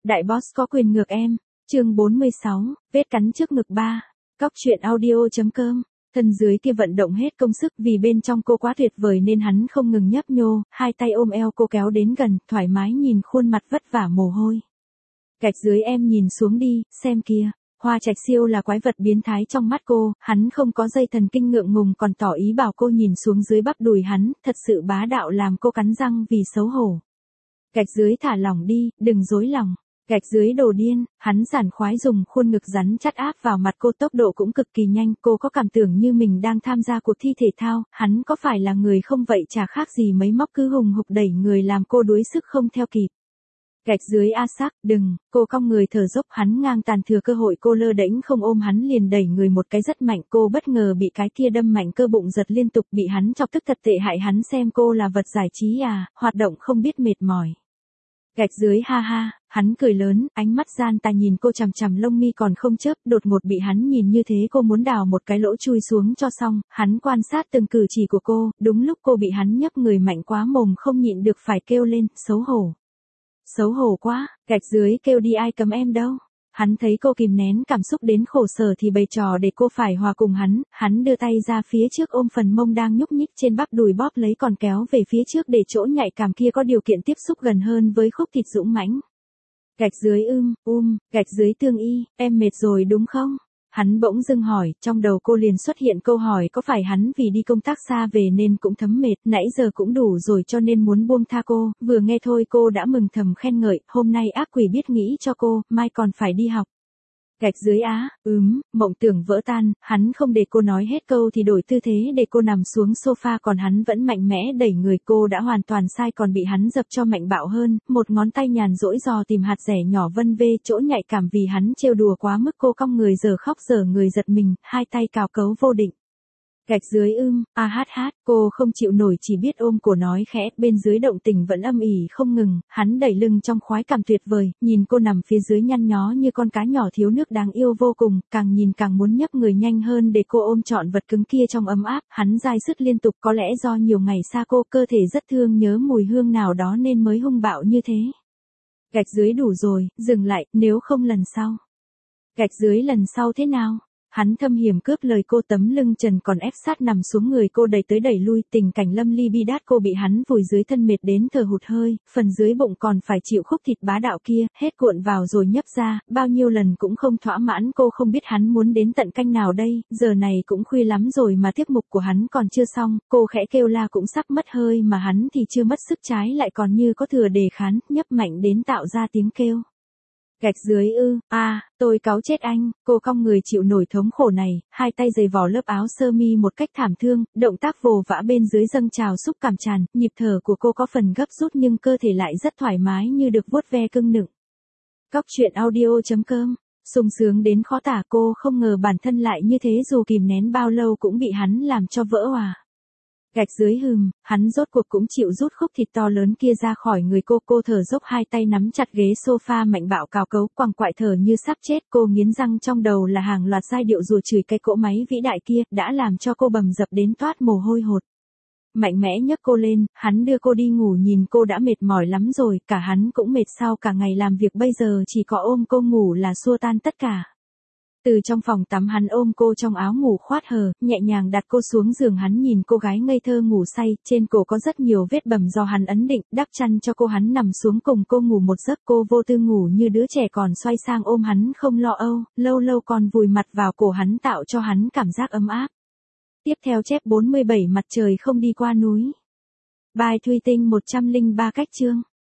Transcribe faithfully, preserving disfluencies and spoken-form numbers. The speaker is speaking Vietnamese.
Đại boss có quyền ngược em. Chương bốn mươi sáu, vết cắn trước ngực ba. Cóc truyện audio.com. Thân dưới kia vận động hết công sức vì bên trong cô quá tuyệt vời nên hắn không ngừng nhấp nhô, hai tay ôm eo cô kéo đến gần, thoải mái nhìn khuôn mặt vất vả mồ hôi. Gạch dưới em nhìn xuống đi, xem kìa. Hoa Trạch Siêu là quái vật biến thái trong mắt cô, hắn không có dây thần kinh ngượng ngùng còn tỏ ý bảo cô nhìn xuống dưới bắp đùi hắn, thật sự bá đạo làm cô cắn răng vì xấu hổ. Gạch dưới thả lỏng đi, đừng dối lòng. Gạch dưới đồ điên, hắn giản khoái dùng khuôn ngực rắn chắt áp vào mặt cô, tốc độ cũng cực kỳ nhanh, cô có cảm tưởng như mình đang tham gia cuộc thi thể thao, hắn có phải là người không vậy chả khác gì mấy móc cứ hùng hục đẩy người làm cô đuối sức không theo kịp. Gạch dưới a sắc, đừng, cô cong người thở dốc, hắn ngang tàn thừa cơ hội cô lơ đễnh không ôm hắn liền đẩy người một cái rất mạnh, cô bất ngờ bị cái kia đâm mạnh, cơ bụng giật liên tục, bị hắn chọc tức thật tệ hại, hắn xem cô là vật giải trí à, hoạt động không biết mệt mỏi. Gạch dưới ha ha, hắn cười lớn, ánh mắt gian tà nhìn cô chằm chằm, lông mi còn không chớp, đột ngột bị hắn nhìn như thế cô muốn đào một cái lỗ chui xuống cho xong, hắn quan sát từng cử chỉ của cô, đúng lúc cô bị hắn nhấc người mạnh quá mồm không nhịn được phải kêu lên, xấu hổ. Xấu hổ quá, gạch dưới kêu đi ai cấm em đâu. Hắn thấy cô kìm nén cảm xúc đến khổ sở thì bày trò để cô phải hòa cùng hắn, hắn đưa tay ra phía trước ôm phần mông đang nhúc nhích trên bắp đùi bóp lấy còn kéo về phía trước để chỗ nhạy cảm kia có điều kiện tiếp xúc gần hơn với khúc thịt dũng mãnh. Gạch dưới ưm, um, gạch dưới tương y, em mệt rồi đúng không? Hắn bỗng dưng hỏi, trong đầu cô liền xuất hiện câu hỏi có phải hắn vì đi công tác xa về nên cũng thấm mệt, nãy giờ cũng đủ rồi cho nên muốn buông tha cô, vừa nghe thôi cô đã mừng thầm khen ngợi, hôm nay ác quỷ biết nghĩ cho cô, mai còn phải đi học. Gạch dưới á, ừm, mộng tưởng vỡ tan, hắn không để cô nói hết câu thì đổi tư thế để cô nằm xuống sofa còn hắn vẫn mạnh mẽ đẩy người cô đã hoàn toàn sai còn bị hắn dập cho mạnh bạo hơn, một ngón tay nhàn rỗi dò tìm hạt rẻ nhỏ vân vê chỗ nhạy cảm vì hắn trêu đùa quá mức cô cong người giờ khóc giờ người giật mình, hai tay cào cấu vô định. Gạch dưới ưm, a hát hát, cô không chịu nổi chỉ biết ôm cổ nói khẽ, bên dưới động tình vẫn âm ỉ không ngừng, hắn đẩy lưng trong khoái cảm tuyệt vời, nhìn cô nằm phía dưới nhăn nhó như con cá nhỏ thiếu nước đáng yêu vô cùng, càng nhìn càng muốn nhấc người nhanh hơn để cô ôm trọn vật cứng kia trong ấm áp, hắn dai dứt liên tục có lẽ do nhiều ngày xa cô cơ thể rất thương nhớ mùi hương nào đó nên mới hung bạo như thế. Gạch dưới đủ rồi, dừng lại, nếu không lần sau. Gạch dưới lần sau thế nào? Hắn thâm hiểm cướp lời cô tấm lưng trần còn ép sát nằm xuống người cô đẩy tới đẩy lui tình cảnh lâm ly bi đát cô bị hắn vùi dưới thân mệt đến thở hụt hơi, phần dưới bụng còn phải chịu khúc thịt bá đạo kia, hết cuộn vào rồi nhấp ra, bao nhiêu lần cũng không thỏa mãn cô không biết hắn muốn đến tận canh nào đây, giờ này cũng khuya lắm rồi mà tiết mục của hắn còn chưa xong, cô khẽ kêu la cũng sắp mất hơi mà hắn thì chưa mất sức trái lại còn như có thừa đề khán, nhấp mạnh đến tạo ra tiếng kêu. Gạch dưới ư, a, à, tôi cáu chết anh, cô cong người chịu nổi thống khổ này, hai tay giày vò lớp áo sơ mi một cách thảm thương, động tác vồ vã bên dưới dâng trào xúc cảm tràn, nhịp thở của cô có phần gấp rút nhưng cơ thể lại rất thoải mái như được vuốt ve cưng nựng. Cóc truyện audio.com, sung sướng đến khó tả cô không ngờ bản thân lại như thế dù kìm nén bao lâu cũng bị hắn làm cho vỡ òa. Gạch dưới hừm, hắn rốt cuộc cũng chịu rút khúc thịt to lớn kia ra khỏi người cô, cô thở dốc hai tay nắm chặt ghế sofa mạnh bạo cào cấu, quằn quại thở như sắp chết, cô nghiến răng trong đầu là hàng loạt giai điệu rủa chửi cái cỗ máy vĩ đại kia, đã làm cho cô bầm dập đến toát mồ hôi hột. Mạnh mẽ nhấc cô lên, hắn đưa cô đi ngủ nhìn cô đã mệt mỏi lắm rồi, cả hắn cũng mệt sau cả ngày làm việc bây giờ chỉ có ôm cô ngủ là xua tan tất cả. Từ trong phòng tắm hắn ôm cô trong áo ngủ khoát hờ, nhẹ nhàng đặt cô xuống giường hắn nhìn cô gái ngây thơ ngủ say, trên cổ có rất nhiều vết bầm do hắn ấn định, đắp chăn cho cô hắn nằm xuống cùng cô ngủ một giấc cô vô tư ngủ như đứa trẻ còn xoay sang ôm hắn không lo âu, lâu lâu còn vùi mặt vào cổ hắn tạo cho hắn cảm giác ấm áp. Tiếp theo chép bốn mươi bảy mặt trời không đi qua núi. Bài Thùy Tinh một trăm lẻ ba cách chương.